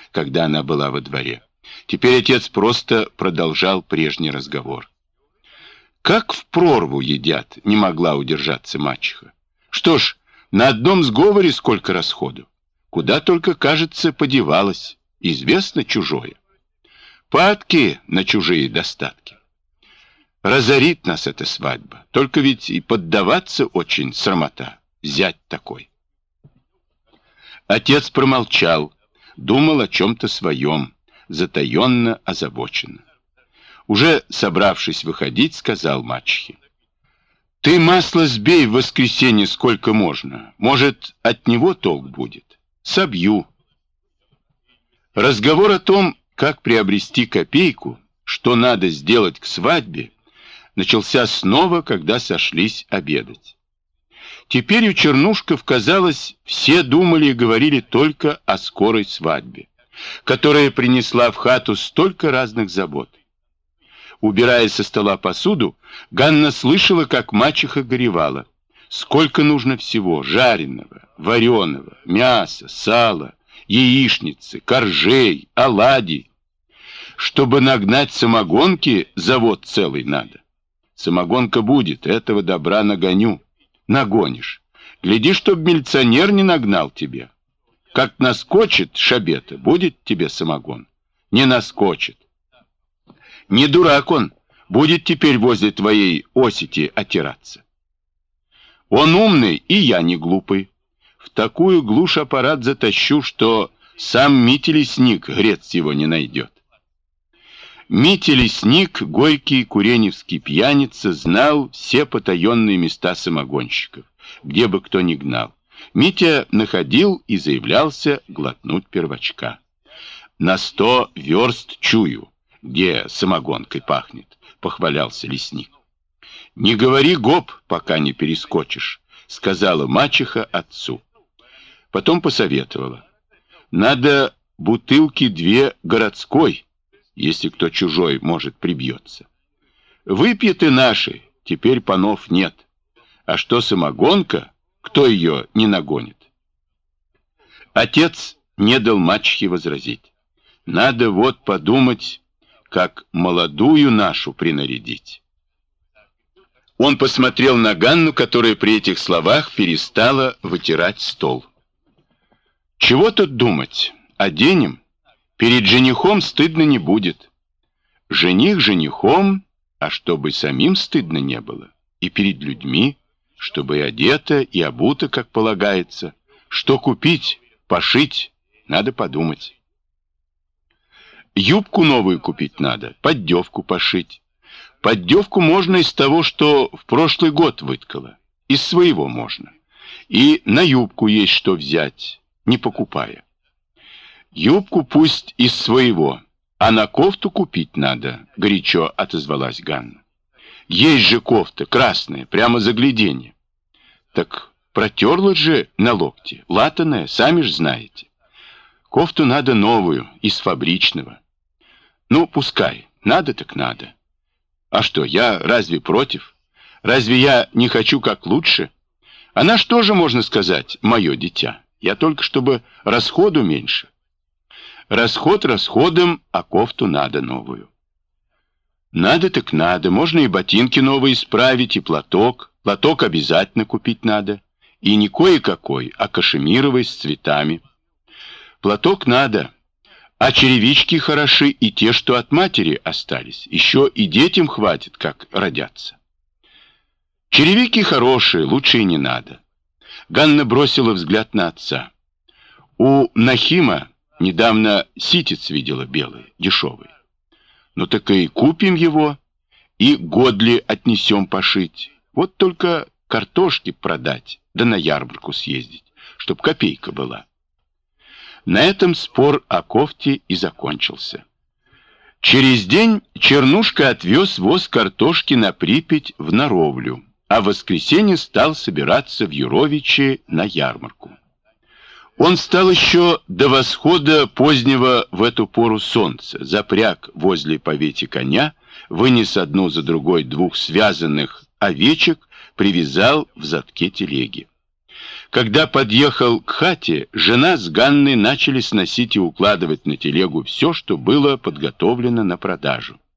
когда она была во дворе. Теперь отец просто продолжал прежний разговор. «Как в прорву едят», — не могла удержаться мачеха. «Что ж, на одном сговоре сколько расходу. Куда только, кажется, подевалось. Известно чужое. Падки на чужие достатки. Разорит нас эта свадьба. Только ведь и поддаваться очень срамота. Зять такой». Отец промолчал, думал о чем-то своем, затаенно, озабоченно. Уже собравшись выходить, сказал мачехе: «Ты масло сбей в воскресенье сколько можно. Может, от него толк будет. Собью». Разговор о том, как приобрести копейку, что надо сделать к свадьбе, начался снова, когда сошлись обедать. Теперь у Чернушков, казалось, все думали и говорили только о скорой свадьбе, которая принесла в хату столько разных забот. Убирая со стола посуду, Ганна слышала, как мачеха горевала. Сколько нужно всего: жареного, вареного, мяса, сала, яичницы, коржей, оладий. Чтобы нагнать самогонки, завод целый надо. Самогонка будет, этого добра нагоню. Нагонишь. Гляди, чтоб милиционер не нагнал тебе. Как наскочит шабета, будет тебе самогон. Не наскочит. Не дурак он, будет теперь возле твоей осети отираться. Он умный, и я не глупый. В такую глушь аппарат затащу, что сам Митя Лесник грец его не найдет. Митя Лесник, горький куреневский пьяница, знал все потаенные места самогонщиков, где бы кто ни гнал. Митя находил и заявлялся глотнуть первачка. «На 100 верст чую, где самогонкой пахнет», — похвалялся Лесник. «Не говори гоп, пока не перескочишь», — сказала мачеха отцу. Потом посоветовала: «Надо бутылки 2 городской, если кто чужой, может, прибьется. Выпьет и наши, теперь панов нет. А что самогонка, кто ее не нагонит?» Отец не дал мачехе возразить. «Надо вот подумать, как молодую нашу принарядить». Он посмотрел на Ганну, которая при этих словах перестала вытирать стол. «Чего тут думать? Оденем. Перед женихом стыдно не будет. Жених женихом, а чтобы самим стыдно не было. И перед людьми, чтобы и одета, и обута, как полагается. Что купить, пошить, надо подумать. Юбку новую купить надо, поддевку пошить. Поддевку можно из того, что в прошлый год выткала. Из своего можно. И на юбку есть что взять, не покупая. Юбку пусть из своего, а на кофту купить надо, горячо отозвалась Ганна. Есть же кофта, красная, прямо загляденье. Так протерла же на локте, латаная, сами ж знаете. Кофту надо новую, из фабричного. Ну, пускай, надо так надо. А что, я разве против? Разве я не хочу как лучше? Она что же, можно сказать, мое дитя? Я только чтобы расходу меньше. Расход расходом, а кофту надо новую. Надо так надо, можно и ботинки новые исправить, и платок. Платок обязательно купить надо. И не кое-какой, а кашемировый с цветами. Платок надо, а черевички хороши и те, что от матери остались. Еще и детям хватит, как родятся. Черевики хорошие, лучше и не надо. Ганна бросила взгляд на отца. У Нахима недавно ситец видела белый, дешевый. Ну так и купим его, и годли отнесем пошить. Вот только картошки продать, да на ярмарку съездить, чтоб копейка была. На этом спор о кофте и закончился. Через день Чернушка отвез воз картошки на Припять в Наровлю, а в воскресенье стал собираться в Юровичи на ярмарку. Он встал еще до восхода позднего в эту пору солнца, запряг возле повети коня, вынес одну за другой 2 связанных овечек, привязал в задке телеги. Когда подъехал к хате, жена с Ганной начали сносить и укладывать на телегу все, что было подготовлено на продажу.